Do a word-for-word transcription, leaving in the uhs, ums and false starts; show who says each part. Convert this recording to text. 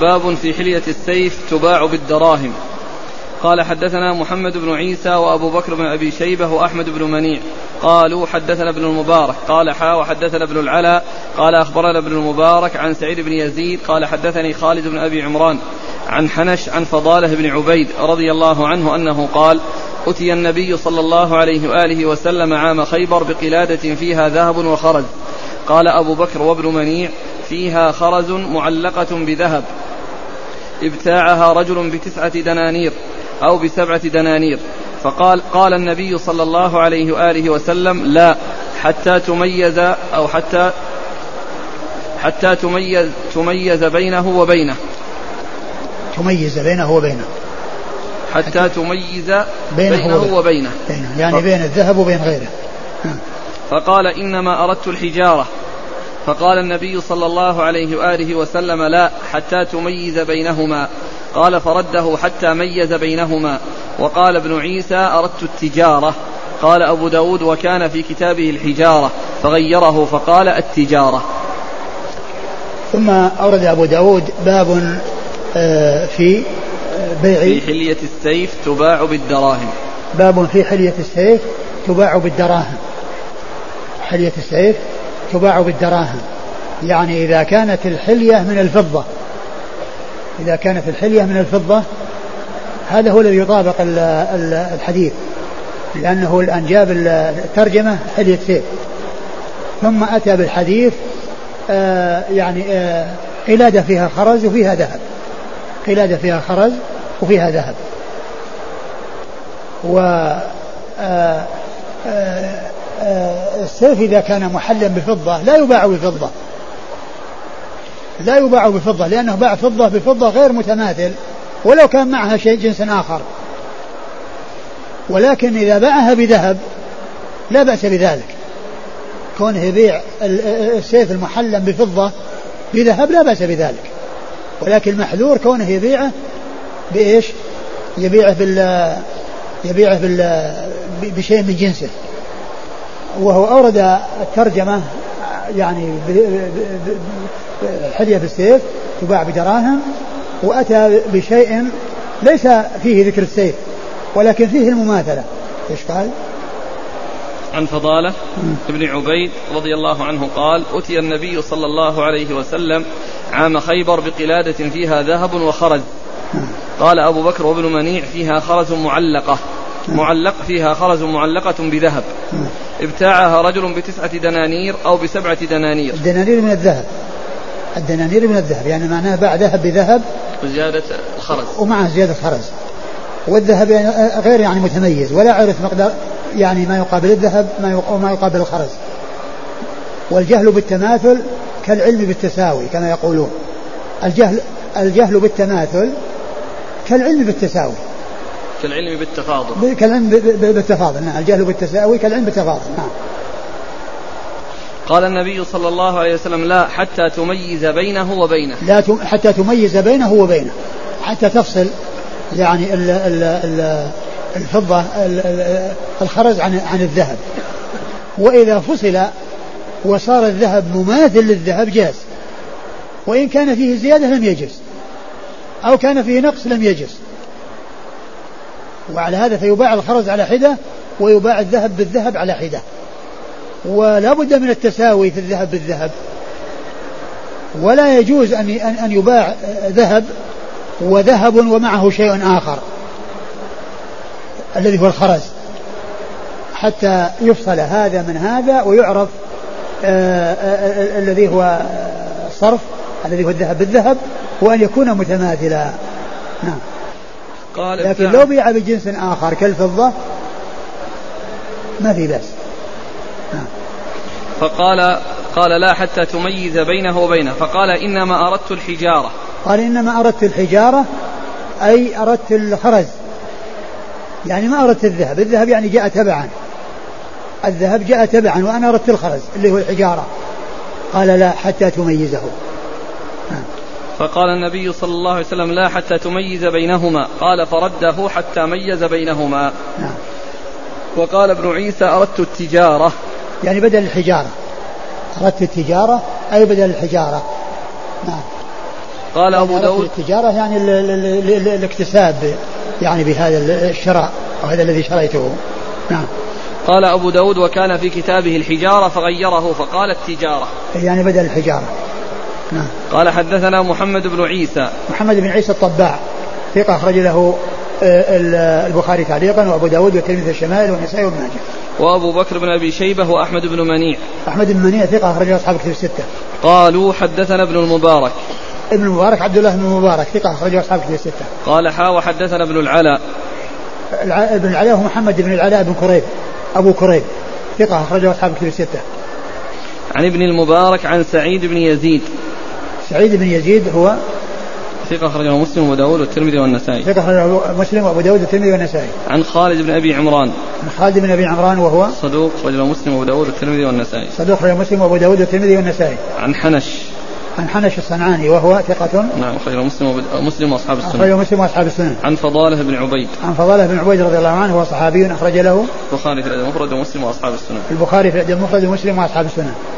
Speaker 1: باب في حلية السيف تباع بالدراهم. قال حدثنا محمد بن عيسى وأبو بكر بن أبي شيبة وأحمد بن منيع قالوا حدثنا ابن المبارك قال حا وحدثنا ابن العلاء قال أخبرنا ابن المبارك عن سعيد بن يزيد قال حدثني خالد بن أبي عمران عن حنش عن فضالة بن عبيد رضي الله عنه أنه قال أتي النبي صلى الله عليه وآله وسلم عام خيبر بقلادة فيها ذهب وخرز. قال أبو بكر وابن منيع فيها خرز معلقة بذهب ابتاعها رجل بتسعة دنانير أو بسبعة دنانير. فقال قال النبي صلى الله عليه وآله وسلم لا حتى تميز أو حتى حتى تميز تميز بينه وبينه
Speaker 2: تميز بينه وبينه
Speaker 1: حتى تميز بينه, بينه وبينه, وبينه
Speaker 2: يعني بين الذهب وبين غيره.
Speaker 1: فقال إنما أردت الحجارة. فقال النبي صلى الله عليه وآله وسلم لا حتى تميز بينهما. قال فرده حتى ميز بينهما. وقال ابن عيسى أردت التجارة. قال أبو داود وكان في كتابه الحجارة فغيره فقال التجارة.
Speaker 2: ثم أورد أبو داود باب في بيع
Speaker 1: في حلية السيف تباع بالدراهم.
Speaker 2: باب في حلية السيف تباع بالدراهم. حلية السيف تباع بالدراهم يعني إذا كانت الحلية من الفضة إذا كانت الحلية من الفضة هذا هو الذي يطابق الحديث لأنه الآن جاب الترجمة حلية سيف ثم أتى بالحديث آه يعني آه قلادة فيها خرز وفيها ذهب قلادة فيها خرز وفيها ذهب و آه آه آه السيف إذا كان محلا بفضة لا يباع بفضة لا يباع بفضة لأنه باع فضة بفضة غير متماثل ولو كان معها شيء جنس آخر ولكن إذا باعها بذهب لا بأس بذلك كونه يبيع السيف المحلى بفضة بذهب لا بأس بذلك ولكن المحذور كونه يبيعه بإيش يبيعه بال يبيعه بال بشيء من جنسه. وهو أورد الترجمة يعني حلية بالسيف تباع بدراهم وأتى بشيء ليس فيه ذكر السيف ولكن فيه المماثلة. إيش قال؟
Speaker 1: عن فضالة ابن عبيد رضي الله عنه قال أتي النبي صلى الله عليه وسلم عام خيبر بقلادة فيها ذهب وخرز. قال أبو بكر وابن منيع فيها خرز معلقة معلق فيها خرز معلقة بذهب ابتاعها رجل بتسعة دنانير أو بسبعة دنانير.
Speaker 2: الدنانير من الذهب الدنانير من الذهب يعني معناه باع ذهب بذهب
Speaker 1: وزيادة الخرز
Speaker 2: ومعه زيادة خرز والذهب يعني غير يعني متميز ولا عرف مقدار يعني ما يقابل الذهب ما يقابل الخرز. والجهل بالتماثل كالعلم بالتساوي كما يقولون. الجهل الجهل بالتماثل كالعلم بالتساوي
Speaker 1: كالعلم بالتفاضل
Speaker 2: كالعلم بالتفاضل. نعم الجهل بالتساوي كالعلم بالتفاضل. نعم.
Speaker 1: قال النبي صلى الله عليه وسلم لا حتى تميز بينه وبينه
Speaker 2: لا حتى تميز بينه وبينه حتى تفصل يعني ال ال ال الفضة الخرز عن عن الذهب. وإذا فصل وصار الذهب مماثل للذهب جاز وإن كان فيه زيادة لم يجز أو كان فيه نقص لم يجز. وعلى هذا فيباع الخرز على حدة ويباع الذهب بالذهب على حدة ولا بد من التساوي في الذهب بالذهب. ولا يجوز أن أن يباع ذهب وذهب ومعه شيء آخر الذي هو الخرز حتى يفصل هذا من هذا ويعرف آآ آآ الذي هو الصرف الذي هو الذهب بالذهب وأن يكون متماثلا. نعم.
Speaker 1: قال
Speaker 2: لكن لو بيع بجنس آخر كالفضة ما في بأس. نعم.
Speaker 1: فقال قال لا حتى تميز بينه وبينه. فقال إنما أردت الحجارة.
Speaker 2: قال إنما أردت الحجارة أي أردت الخرز يعني ما أردت الذهب. الذهب يعني جاء تبعا الذهب جاء تبعا وأنا أردت الخرز اللي هو الحجارة. قال لا حتى تميزه. نعم.
Speaker 1: فقال النبي صلى الله عليه وسلم لا حتى تميز بينهما. قال فرده حتى ميز بينهما.
Speaker 2: نعم.
Speaker 1: وقال ابن عيسى أردت التجارة
Speaker 2: يعني بدل الحجارة. أردت التجارة أي بدل الحجارة. نعم.
Speaker 1: قال أبو داود
Speaker 2: التجارة يعني ال ال ال الاكتساب يعني بهذا الشراء وهذا الذي شريته. نعم.
Speaker 1: قال أبو داود وكان في كتابه الحجارة فغيره فقال التجارة
Speaker 2: يعني بدل الحجارة. نعم.
Speaker 1: قال حدثنا محمد بن عيسى
Speaker 2: محمد بن عيسى الطباع ثقة أخرج له البخاري تعليقا وأبو داود والترمذي في الشمائل والنسائي وابن ماجه.
Speaker 1: وأبو بكر بن أبي شيبة وأحمد بن منيع.
Speaker 2: أحمد بن منيع ثقة أخرج له أصحاب الكتب الستة.
Speaker 1: قالوا حدثنا ابن المبارك.
Speaker 2: ابن المبارك عبد الله بن المبارك ثقة أخرج له أصحاب الكتب الستة.
Speaker 1: قال حا وحدثنا ابن العلاء.
Speaker 2: ابن العلاء هو محمد بن العلاء بن كريب أبو كريب ثقة أخرج له أصحاب الكتب الستة.
Speaker 1: عن ابن المبارك عن سعيد بن يزيد.
Speaker 2: سعيد بن يزيد هو
Speaker 1: ثقة أخرجه مسلم وأبو داود والترمذي والنسائي.
Speaker 2: ثقة أخرجه مسلم وأبو داود والترمذي والنسائي.
Speaker 1: عن خالد بن أبي عمران.
Speaker 2: عن خالد بن أبي عمران وهو
Speaker 1: صدوق أخرجه مسلم وأبو داود والترمذي والنسائي.
Speaker 2: صدوق أخرجه مسلم وأبو داود والترمذي والنسائي.
Speaker 1: عن حنش.
Speaker 2: عن حنش الصنعاني وهو ثقة.
Speaker 1: نعم أخرجه مسلم ومسلم وأصحاب السنن.
Speaker 2: أخرجه مسلم وأصحاب السنن.
Speaker 1: عن فضالة بن عبيد.
Speaker 2: عن فضالة بن عبيد رضي الله عنه هو صحابي أخرج له
Speaker 1: البخاري في الأدب المفرد ومسلم وأصحاب السنن.
Speaker 2: البخاري في الأدب المفرد ومسلم وأصحاب السنن.